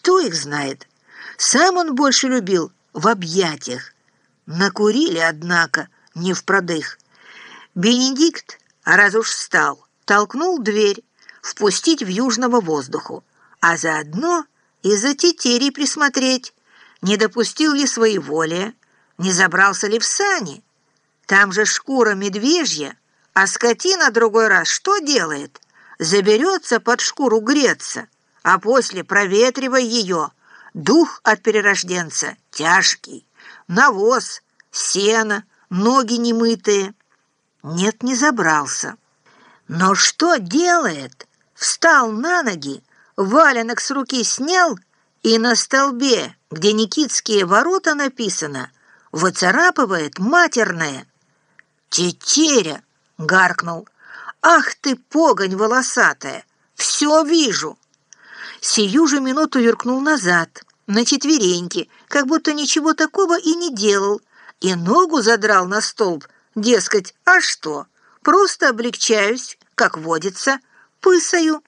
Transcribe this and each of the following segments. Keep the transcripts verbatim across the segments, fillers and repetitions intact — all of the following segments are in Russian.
кто их знает? Сам он больше любил в объятиях. Накурили, однако, не впродых. Бенедикт, а раз уж встал, толкнул дверь, впустить в южного воздуху, а заодно и за тетерей присмотреть, не допустил ли своеволия, не забрался ли в сани. Там же шкура медвежья, а скотина другой раз что делает? Заберется под шкуру греться, а после проветривай ее. Дух от перерожденца тяжкий, навоз, сено, ноги немытые. Нет, не забрался. Но что делает? Встал на ноги, валенок с руки снял, и на столбе, где Никитские ворота написано, выцарапывает матерное. «Тетеря!» — гаркнул. «Ах ты, погонь волосатая! Все вижу!» Сию же минуту юркнул назад, на четвереньки, как будто ничего такого и не делал, и ногу задрал на столб, дескать, а что? Просто облегчаюсь, как водится, пысаю.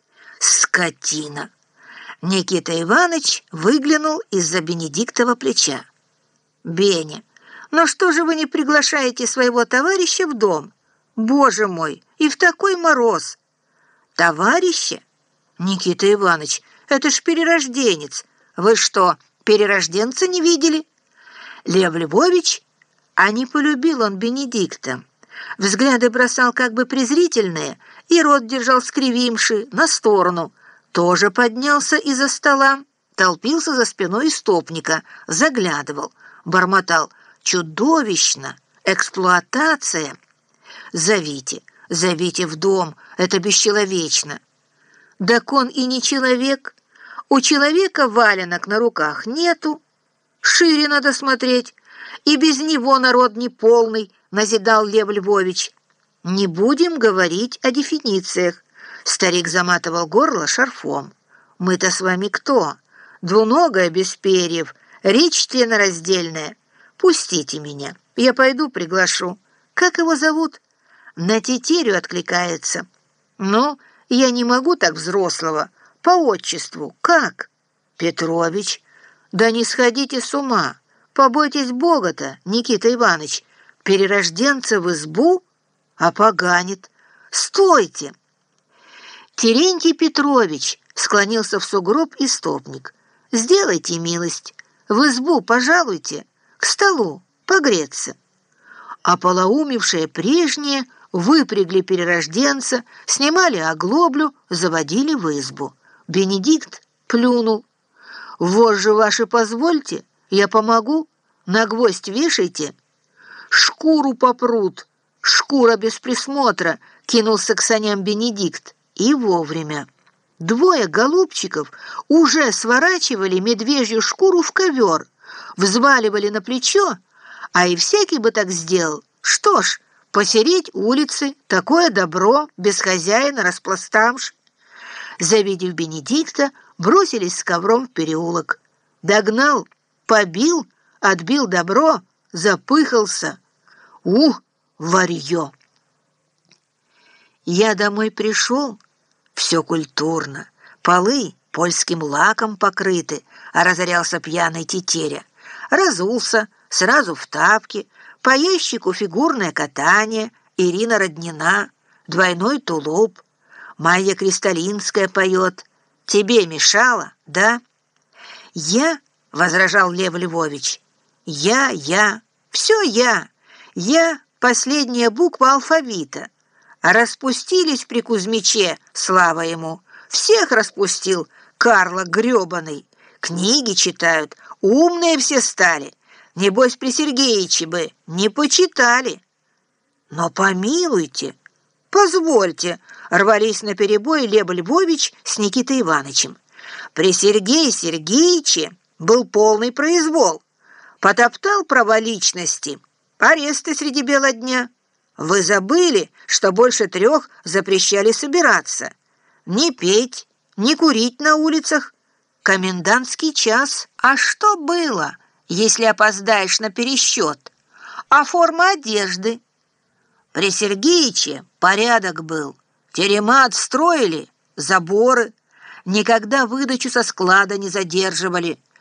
Скотина! Никита Иванович выглянул из-за Бенедиктова плеча. «Беня, ну что же вы не приглашаете своего товарища в дом? Боже мой, и в такой мороз!» «Товарища? Никита Иванович, это ж перерожденец. Вы что, перерожденца не видели?» Лев Львович, а не полюбил он Бенедикта. Взгляды бросал как бы презрительные, и рот держал скривимши на сторону. Тоже поднялся из-за стола, толпился за спиной истопника, заглядывал, бормотал: «Чудовищно! Эксплуатация! Зовите, зовите в дом, это бесчеловечно!» Так он и не человек. У человека валенок на руках нету. Шире надо смотреть. И без него народ неполный, назидал Лев Львович. Не будем говорить о дефинициях. Старик заматывал горло шарфом. Мы-то с вами кто? Двуногая без перьев, речь членораздельная. Пустите меня, я пойду приглашу. Как его зовут? На тетерю откликается. Ну, я не могу так взрослого. По отчеству. Как? Петрович. Да не сходите с ума. Побойтесь Бога-то, Никита Иванович. Перерожденца в избу? Опоганит. Стойте! Терентий Петрович, склонился в сугроб истопник. Сделайте милость. В избу пожалуйте. К столу погреться. А полоумевшие прежние выпрягли перерожденца, снимали оглоблю, заводили в избу. Бенедикт плюнул. «Вожжи ваши позвольте, я помогу, на гвоздь вешайте». «Шкуру попрут, шкура без присмотра», — кинулся к саням Бенедикт. И вовремя. Двое голубчиков уже сворачивали медвежью шкуру в ковер, взваливали на плечо, а и всякий бы так сделал. Что ж, посереть улицы, такое добро, без хозяина распластавши. Завидев Бенедикта, бросились с ковром в переулок. Догнал, побил, отбил добро, запыхался. Ух, варьё! Я домой пришел, все культурно, полы польским лаком покрыты, а разорялся пьяный тетеря. Разулся, сразу в тапки, по ящику фигурное катание, Ирина Роднина, двойной тулуп. Майя Кристалинская поет. Тебе мешало, да? Я, — возражал Лев Львович, — я, я, все я, я — последняя буква алфавита. Распустились при Кузьмиче, слава ему. Всех распустил, Карла гребаный. Книги читают, умные все стали. Небось, при Сергеиче бы не почитали. Но помилуйте, позвольте, рвались наперебой Лев Львович с Никитой Ивановичем. При Сергее Сергеиче был полный произвол. Потоптал права личности, аресты среди бела дня. Вы забыли, что больше трех запрещали собираться? Не петь, не курить на улицах. Комендантский час. А что было, если опоздаешь на пересчет? А форма одежды? При Сергеиче порядок был. Терема отстроили, заборы. никогда выдачу со склада не задерживали.